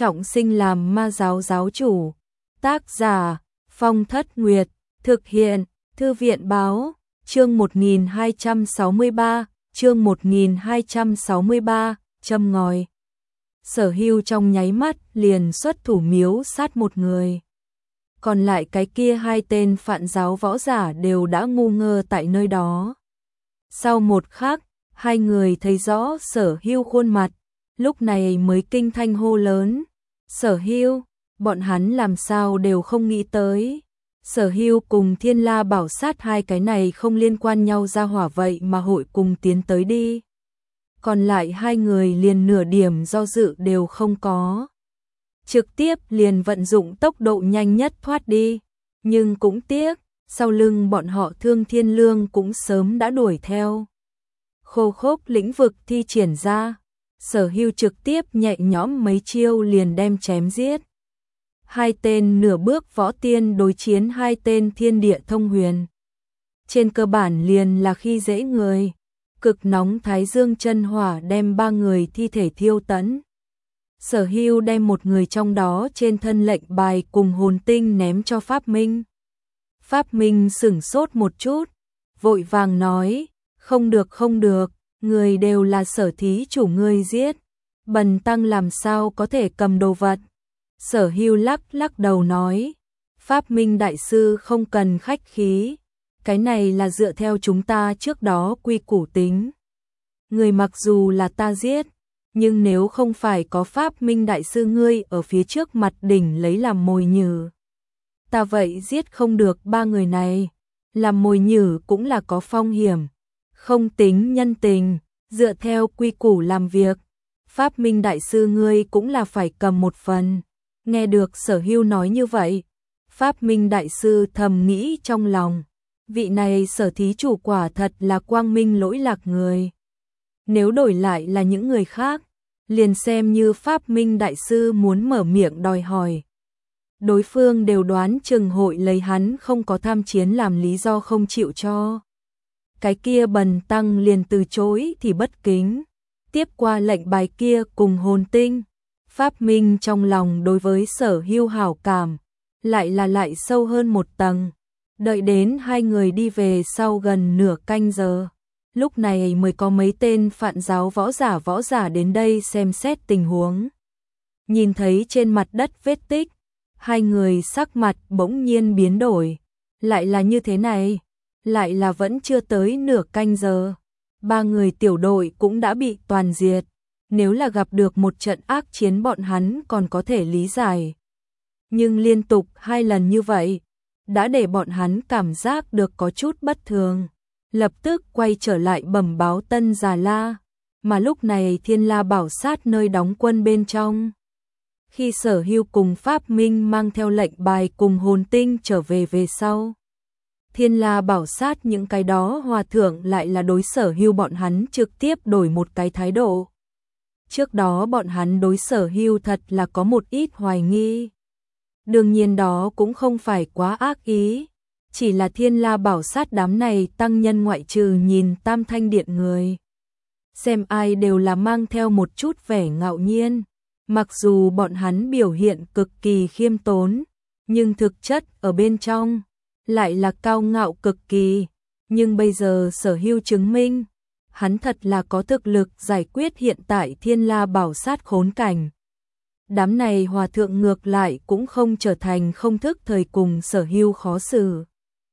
trọng sinh làm ma giáo giáo chủ. Tác giả Phong Thất Nguyệt, thực hiện Thư viện báo, chương 1263, chương 1263, châm ngòi. Sở Hưu trong nháy mắt liền xuất thủ miếu sát một người. Còn lại cái kia hai tên phạn giáo võ giả đều đã ngu ngơ tại nơi đó. Sau một khắc, hai người thấy rõ Sở Hưu khuôn mặt, lúc này mới kinh thanh hô lớn. Sở Hưu, bọn hắn làm sao đều không nghĩ tới. Sở Hưu cùng Thiên La Bảo Sát hai cái này không liên quan nhau ra hỏa vậy mà hội cùng tiến tới đi. Còn lại hai người liền nửa điểm do dự đều không có. Trực tiếp liền vận dụng tốc độ nhanh nhất thoát đi. Nhưng cũng tiếc, sau lưng bọn họ Thương Thiên Lương cũng sớm đã đuổi theo. Khô khốc lĩnh vực thi triển ra, Sở Hưu trực tiếp nhẹ nhõm mấy chiêu liền đem chém giết. Hai tên nửa bước võ tiên đối chiến hai tên thiên địa thông huyền. Trên cơ bản liền là khi dễ người, cực nóng thái dương chân hỏa đem ba người thi thể thiêu tẫn. Sở Hưu đem một người trong đó trên thân lệnh bài cùng hồn tinh ném cho Pháp Minh. Pháp Minh sửng sốt một chút, vội vàng nói, không được, người đều là Sở thí chủ ngươi giết, bần tăng làm sao có thể cầm đồ vật. Sở Hưu lắc đầu nói, Pháp Minh đại sư không cần khách khí, cái này là dựa theo chúng ta trước đó quy củ tính. Người mặc dù là ta giết, nhưng nếu không phải có Pháp Minh đại sư ngươi ở phía trước mặt đỉnh lấy làm mồi nhử, ta vậy giết không được ba người này. Làm mồi nhử cũng là có phong hiểm, không tính nhân tình, dựa theo quy củ làm việc, Pháp Minh đại sư ngươi cũng là phải cầm một phần. Nghe được Sở Hưu nói như vậy, Pháp Minh đại sư thầm nghĩ trong lòng, vị này Sở thí chủ quả thật là quang minh lỗi lạc người. Nếu đổi lại là những người khác, liền xem như Pháp Minh đại sư muốn mở miệng đòi hỏi, đối phương đều đoán chừng hội lấy hắn không có tham chiến làm lý do không chịu cho. Cái kia bần tăng liền từ chối thì bất kính, tiếp qua lệnh bài kia cùng hồn tinh. Pháp Minh trong lòng đối với Sở Hưu hảo cảm lại sâu hơn một tầng. Đợi đến hai người đi về sau gần nửa canh giờ, lúc này mới có mấy tên phạn giáo võ giả đến đây xem xét tình huống. Nhìn thấy trên mặt đất vết tích, hai người sắc mặt bỗng nhiên biến đổi. Lại là như thế này, lại là vẫn chưa tới nửa canh giờ, ba người tiểu đội cũng đã bị toàn diệt. Nếu là gặp được một trận ác chiến bọn hắn còn có thể lý giải. Nhưng liên tục hai lần như vậy, đã để bọn hắn cảm giác được có chút bất thường. Lập tức quay trở lại bẩm báo Tân Già La, mà lúc này Thiên La Bảo Sát nơi đóng quân bên trong. Khi Sở Hưu cùng Pháp Minh mang theo lệnh bài cùng hồn tinh trở về sau, Thiên La Bảo Sát những cái đó hòa thượng lại là đối Sở Hưu bọn hắn trực tiếp đổi một cái thái độ. Trước đó bọn hắn đối Sở Hưu thật là có một ít hoài nghi. Đương nhiên đó cũng không phải quá ác ý, chỉ là Thiên La Bảo Sát đám này tăng nhân ngoại trừ nhìn Tam Thanh Điện người, xem ai đều là mang theo một chút vẻ ngạo nhiên. Mặc dù bọn hắn biểu hiện cực kỳ khiêm tốn, nhưng thực chất ở bên trong lại là cao ngạo cực kỳ. Nhưng bây giờ Sở Hưu chứng minh, hắn thật là có thực lực giải quyết hiện tại Thiên La Bảo Sát khốn cảnh. Đám này hòa thượng ngược lại cũng không trở thành không thức thời cùng Sở Hưu khó xử.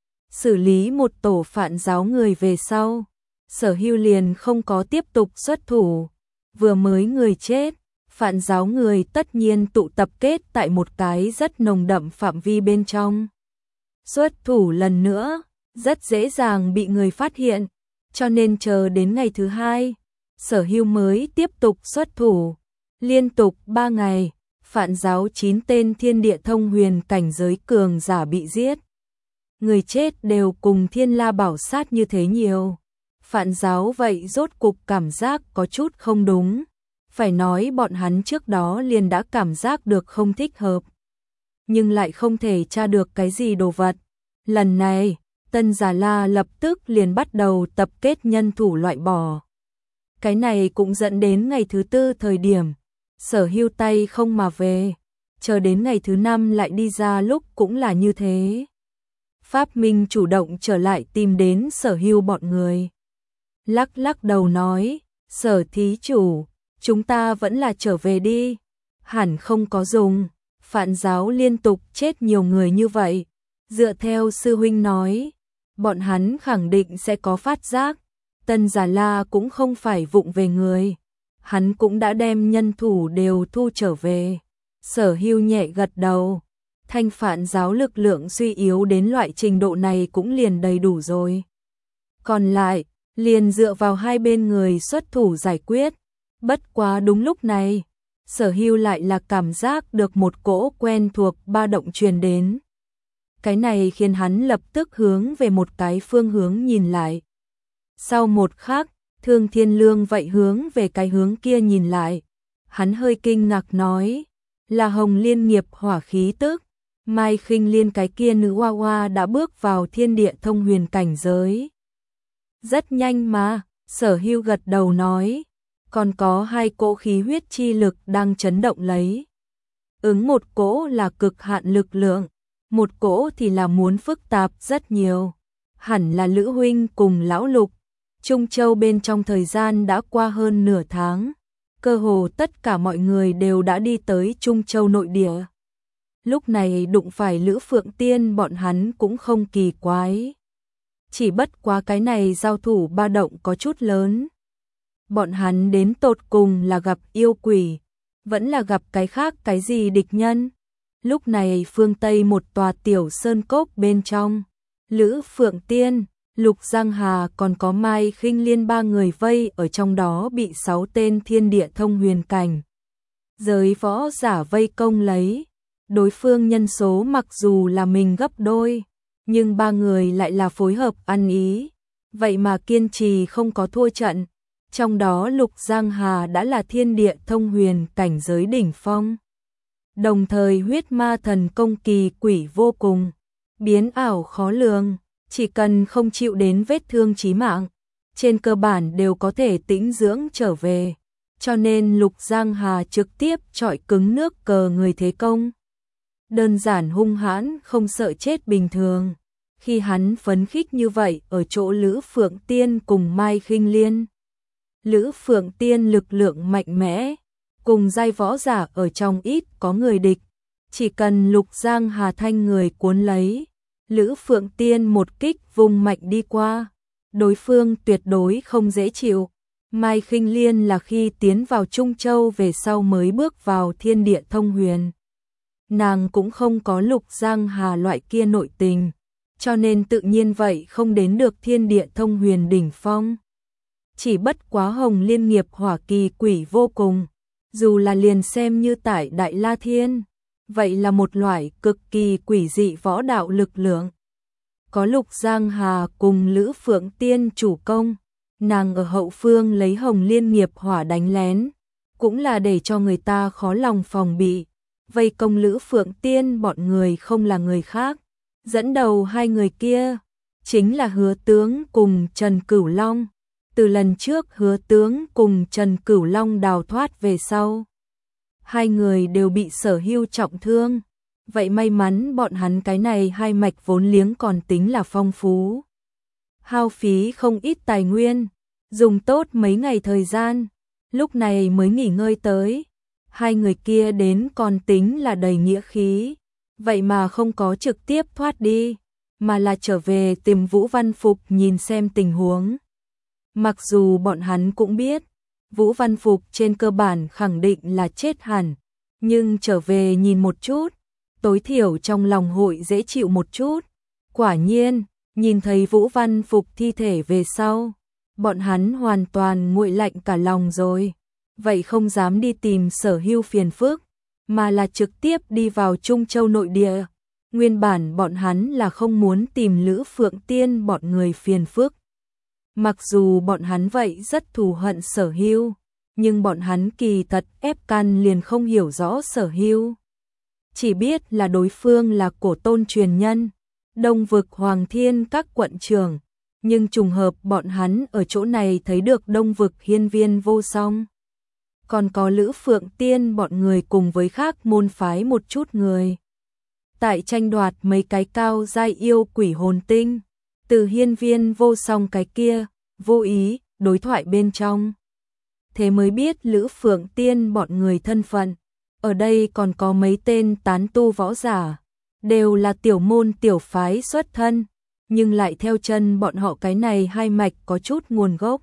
Xử lý một tổ phạn giáo người về sau, Sở Hưu liền không có tiếp tục xuất thủ. Vừa mới người chết, phạn giáo người tất nhiên tụ tập kết tại một cái rất nồng đậm phạm vi bên trong. Xuất thủ lần nữa, rất dễ dàng bị người phát hiện. Cho nên chờ đến ngày thứ hai, Sở Hưu mới tiếp tục xuất thủ. Liên tục 3 ngày, phạn giáo 9 tên thiên địa thông huyền cảnh giới cường giả bị giết. Người chết đều cùng Thiên La Bảo Sát như thế nhiều. Phạn giáo vậy rốt cục cảm giác có chút không đúng. Phải nói bọn hắn trước đó liền đã cảm giác được không thích hợp, nhưng lại không thể tra được cái gì đồ vật. Lần này, Tân Già La lập tức liền bắt đầu tập kết nhân thủ loại bỏ. Cái này cũng dẫn đến ngày thứ tư thời điểm, Sở Hưu tay không mà về, chờ đến ngày thứ 5 lại đi ra lúc cũng là như thế. Pháp Minh chủ động trở lại tìm đến Sở Hưu bọn người. Lắc lắc đầu nói, Sở thí chủ, chúng ta vẫn là trở về đi, hẳn không có dùng, Phạn giáo liên tục chết nhiều người như vậy. Dựa theo sư huynh nói, bọn hắn khẳng định sẽ có phát giác, Tân Già La cũng không phải vụng về người, hắn cũng đã đem nhân thủ đều thu trở về. Sở Hưu nhẹ gật đầu, Thanh Phạn giáo lực lượng suy yếu đến loại trình độ này cũng liền đầy đủ rồi. Còn lại, liền dựa vào hai bên người xuất thủ giải quyết. Bất quá đúng lúc này, Sở Hưu lại là cảm giác được một cỗ quen thuộc ba động truyền đến. Cái này khiến hắn lập tức hướng về một cái phương hướng nhìn lại. Sau một khắc, Thương Thiên Lương vậy hướng về cái hướng kia nhìn lại. Hắn hơi kinh ngạc nói, là Hồng Liên nghiệp hỏa khí tức. Mai Khinh Liên cái kia nữ hoa hoa đã bước vào thiên địa thông huyền cảnh giới. Rất nhanh mà, Sở Hưu gật đầu nói, còn có hai cỗ khí huyết chi lực đang chấn động lấy. Một cỗ là cực hạn lực lượng, một cỗ thì là muốn phức tạp rất nhiều. Hẳn là Lữ huynh cùng lão Lục. Trung Châu bên trong thời gian đã qua hơn nửa tháng, cơ hồ tất cả mọi người đều đã đi tới Trung Châu nội địa. Lúc này đụng phải Lữ Phượng Tiên bọn hắn cũng không kỳ quái. Chỉ bất quá cái này giao thủ ba động có chút lớn. Bọn hắn đến tột cùng là gặp yêu quỷ, vẫn là gặp cái khác cái gì địch nhân. Lúc này phương Tây một tòa tiểu sơn cốc bên trong, Lữ Phượng Tiên, Lục Giang Hà còn có Mai Khinh Liên ba người vây ở trong đó bị 6 tên thiên địa thông huyền cảnh giới võ giả vây công lấy. Đối phương nhân số mặc dù là mình gấp đôi, nhưng ba người lại là phối hợp ăn ý, vậy mà kiên trì không có thua trận. Trong đó Lục Giang Hà đã là thiên địa thông huyền cảnh giới đỉnh phong. Đồng thời huyết ma thần công kỳ quỷ vô cùng, biến ảo khó lường, chỉ cần không chịu đến vết thương chí mạng, trên cơ bản đều có thể tĩnh dưỡng trở về. Cho nên Lục Giang Hà trực tiếp chọi cứng nước cờ người thế công. Đơn giản hung hãn không sợ chết bình thường. Khi hắn phấn khích như vậy ở chỗ Lữ Phượng Tiên cùng Mai Khinh Liên. Lữ Phượng Tiên lực lượng mạnh mẽ, cùng giai võ giả ở trong ít có người địch. Chỉ cần Lục Giang Hà thanh người cuốn lấy, Lữ Phượng Tiên một kích vùng mạnh đi qua, đối phương tuyệt đối không dễ chịu. Mai Khinh Liên là khi tiến vào Trung Châu về sau mới bước vào thiên địa thông huyền. Nàng cũng không có Lục Giang Hà loại kia nội tình, cho nên tự nhiên vậy không đến được thiên địa thông huyền đỉnh phong. Chỉ bất quá Hồng Liên nghiệp hỏa kỳ quỷ vô cùng, dù là liền xem như tại Đại La Thiên, vậy là một loại cực kỳ quỷ dị võ đạo lực lượng. Có Lục Giang Hà cùng Lữ Phượng Tiên chủ công, nàng ở hậu phương lấy Hồng Liên nghiệp hỏa đánh lén, cũng là để cho người ta khó lòng phòng bị. Vây công Lữ Phượng Tiên bọn người không là người khác, dẫn đầu hai người kia chính là Hứa Tướng cùng Trần Cửu Long. Từ lần trước Hứa Tướng cùng Trần Cửu Long đào thoát về sau, hai người đều bị Sở Hưu trọng thương. Vậy may mắn bọn hắn cái này hai mạch vốn liếng còn tính là phong phú, hao phí không ít tài nguyên, dùng tốt mấy ngày thời gian, lúc này mới nghỉ ngơi tới. Hai người kia đến còn tính là đầy nghĩa khí, vậy mà không có trực tiếp thoát đi, mà là trở về tìm Vũ Văn Phục nhìn xem tình huống. Mặc dù bọn hắn cũng biết, Vũ Văn Phục trên cơ bản khẳng định là chết hẳn, nhưng trở về nhìn một chút, tối thiểu trong lòng hội dễ chịu một chút. Quả nhiên, nhìn thấy Vũ Văn Phục thi thể về sau, bọn hắn hoàn toàn nguội lạnh cả lòng rồi. Vậy không dám đi tìm Sở Hưu phiền phức, mà là trực tiếp đi vào Trung Châu nội địa. Nguyên bản bọn hắn là không muốn tìm Lữ Phượng Tiên bọn người phiền phức. Mặc dù bọn hắn vậy rất thù hận Sở Hưu, nhưng bọn hắn kỳ thật ép căn liền không hiểu rõ Sở Hưu. Chỉ biết là đối phương là cổ tôn truyền nhân, Đông vực Hoàng Thiên các quận trưởng, nhưng trùng hợp bọn hắn ở chỗ này thấy được Đông vực hiên viên vô song. còn có Lữ Phượng Tiên bọn người cùng với khác môn phái một chút người. Tại tranh đoạt mấy cái cao giai yêu quỷ hồn tinh, từ Hiên Viên Vô Song cái kia, vô ý, đối thoại bên trong. Thế mới biết Lữ Phượng Tiên bọn người thân phận, ở đây còn có mấy tên tán tu võ giả, đều là tiểu môn tiểu phái xuất thân, nhưng lại theo chân bọn họ cái này hai mạch có chút nguồn gốc.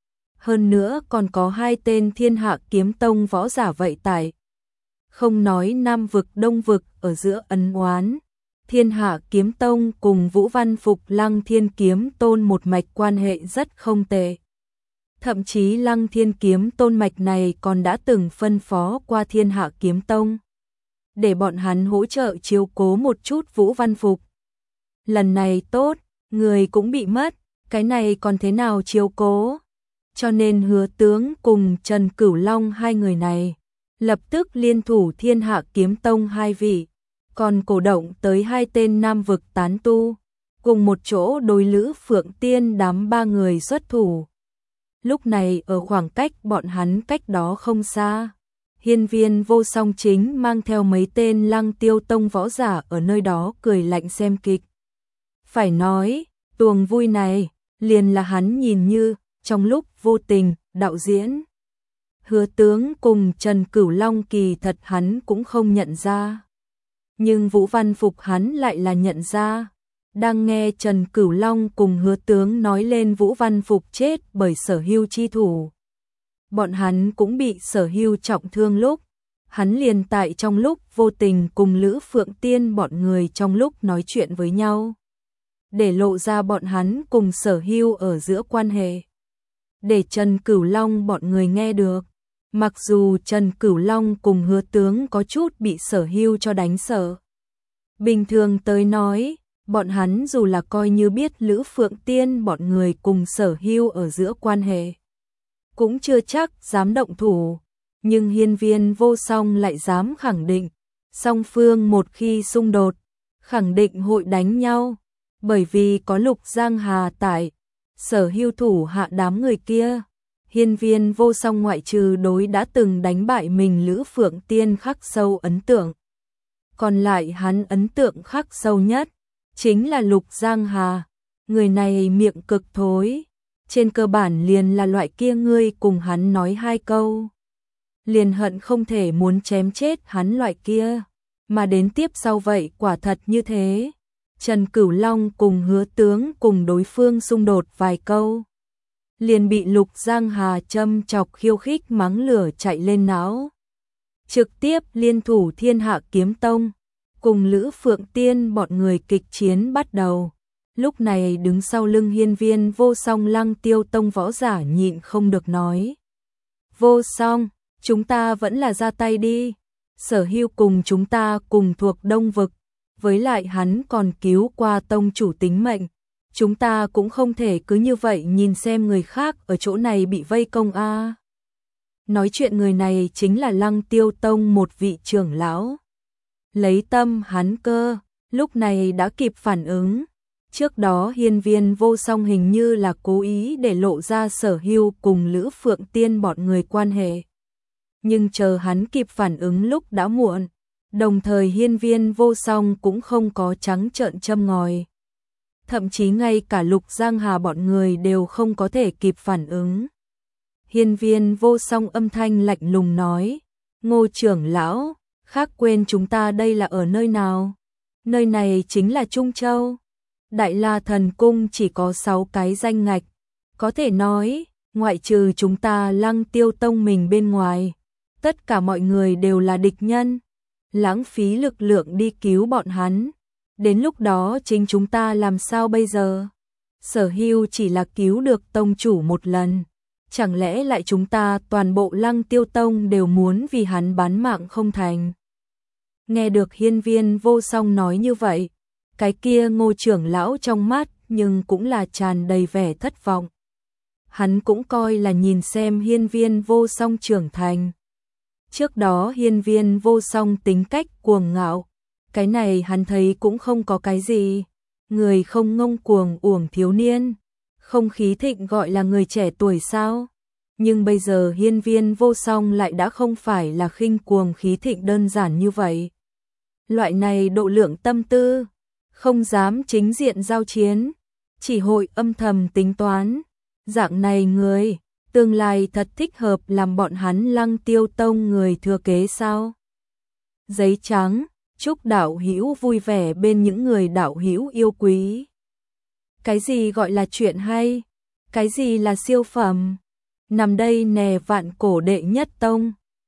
Hơn nữa còn có hai tên Thiên Hạ Kiếm Tông võ giả vậy tại. Không nói Nam vực Đông vực ở giữa ân oán, Thiên Hạ Kiếm Tông cùng Vũ Văn Phục Lăng Thiên Kiếm Tôn một mạch quan hệ rất không tệ. Thậm chí Lăng Thiên Kiếm Tôn mạch này còn đã từng phân phó qua Thiên Hạ Kiếm Tông, để bọn hắn hỗ trợ chiếu cố một chút Vũ Văn Phục. Lần này tốt, người cũng bị mất, cái này còn thế nào chiếu cố? Cho nên Hứa Tướng cùng Trần Cửu Long hai người này lập tức liên thủ Thiên Hạ Kiếm Tông hai vị, còn cổ động tới hai tên Nam vực tán tu, cùng một chỗ đối Lữ Phượng Tiên đám ba người xuất thủ. Lúc này ở khoảng cách bọn hắn cách đó không xa, Hiên Viên Vô Song chính mang theo mấy tên Lăng Tiêu Tông võ giả ở nơi đó cười lạnh xem kịch. Phải nói, tuồng vui này, liền là hắn nhìn như, trong lúc vô tình, đạo diễn. Hứa Tướng cùng Trần Cửu Long kỳ thật hắn cũng không nhận ra. Nhưng Vũ Văn Phục hắn lại là nhận ra. Đang nghe Trần Cửu Long cùng Hứa Tướng nói lên Vũ Văn Phục chết bởi Sở Hưu chi thủ. Bọn hắn cũng bị Sở Hưu trọng thương lúc. Hắn liền tại trong lúc vô tình cùng Lữ Phượng Tiên bọn người trong lúc nói chuyện với nhau, để lộ ra bọn hắn cùng Sở Hưu ở giữa quan hệ, để Trần Cửu Long bọn người nghe được. Mặc dù Trần Cửu Long cùng Hứa Tướng có chút bị Sở Hưu cho đánh sợ. Bình thường tới nói, bọn hắn dù là coi như biết Lữ Phượng Tiên bọn người cùng Sở Hưu ở giữa quan hệ, cũng chưa chắc dám động thủ. Nhưng Hiên Viên Vô Song lại dám khẳng định, song phương một khi xung đột, khẳng định hội đánh nhau, bởi vì có Lục Giang Hà tại, Sở Hưu thủ hạ đám người kia. Hiên Viên Vô Song ngoại trừ đối đã từng đánh bại mình Lữ Phượng Tiên khắc sâu ấn tượng, còn lại hắn ấn tượng khắc sâu nhất chính là Lục Giang Hà. Người này miệng cực thối, trên cơ bản liền là loại kia ngươi cùng hắn nói hai câu liền hận không thể muốn chém chết hắn loại kia, mà đến tiếp sau vậy quả thật như thế. Trần Cửu Long cùng Hứa Tướng cùng đối phương xung đột vài câu, liền bị Lục Giang Hà châm chọc khiêu khích mắng lửa chạy lên não. Trực tiếp liên thủ Thiên Hạ Kiếm Tông, cùng Lữ Phượng Tiên bọn người kịch chiến bắt đầu. Lúc này đứng sau lưng Hiên Viên Vô Song Lăng Tiêu Tông võ giả nhịn không được nói. Vô Song, chúng ta vẫn là ra tay đi. Sở Hưu cùng chúng ta cùng thuộc Đông vực, với lại hắn còn cứu qua tông chủ tính mệnh. Chúng ta cũng không thể cứ như vậy nhìn xem người khác ở chỗ này bị vây công a. Nói chuyện người này chính là Lăng Tiêu Tông một vị trưởng lão. Lấy tâm hắn cơ, lúc này đã kịp phản ứng. Trước đó Hiên Viên Vô Song hình như là cố ý để lộ ra Sở Hưu cùng Lữ Phượng Tiên bọn người quan hệ. Nhưng chờ hắn kịp phản ứng lúc đã muộn. Đồng thời Hiên Viên Vô Song cũng không có trắng trợn châm ngòi. Thậm chí ngay cả Lục Giang Hà bọn người đều không có thể kịp phản ứng. Hiên Viên Vô Song âm thanh lạnh lùng nói, Ngô trưởng lão, khác quên chúng ta đây là ở nơi nào? Nơi này chính là Trung Châu. Đại La Thần Cung chỉ có 6 cái danh ngạch, có thể nói, ngoại trừ chúng ta Lăng Tiêu Tông mình bên ngoài, tất cả mọi người đều là địch nhân. Lãng phí lực lượng đi cứu bọn hắn, đến lúc đó chính chúng ta làm sao bây giờ? Sở Hưu chỉ là cứu được tông chủ một lần, chẳng lẽ lại chúng ta toàn bộ Lăng Tiêu Tông đều muốn vì hắn bán mạng không thành? Nghe được Hiên Viên Vô Song nói như vậy, cái kia Ngô trưởng lão trong mắt nhưng cũng là tràn đầy vẻ thất vọng. Hắn cũng coi là nhìn xem Hiên Viên Vô Song trưởng thành. Trước đó Hiên Viên Vô Song tính cách cuồng ngạo, cái này hắn thấy cũng không có cái gì. Người không ngông cuồng uổng thiếu niên, không khí thịnh gọi là người trẻ tuổi sao? Nhưng bây giờ hiên viên vô song lại đã không phải là khinh cuồng khí thịnh đơn giản như vậy. Loại này độ lượng tâm tư, không dám chính diện giao chiến, chỉ hội âm thầm tính toán. Dạng này người, tương lai thật thích hợp làm bọn hắn Lăng Tiêu Tông người thừa kế sao? Giấy trắng, chúc đạo hữu vui vẻ bên những người đạo hữu yêu quý. Cái gì gọi là chuyện hay? Cái gì là siêu phẩm? Nằm đây nè vạn cổ đệ nhất tông.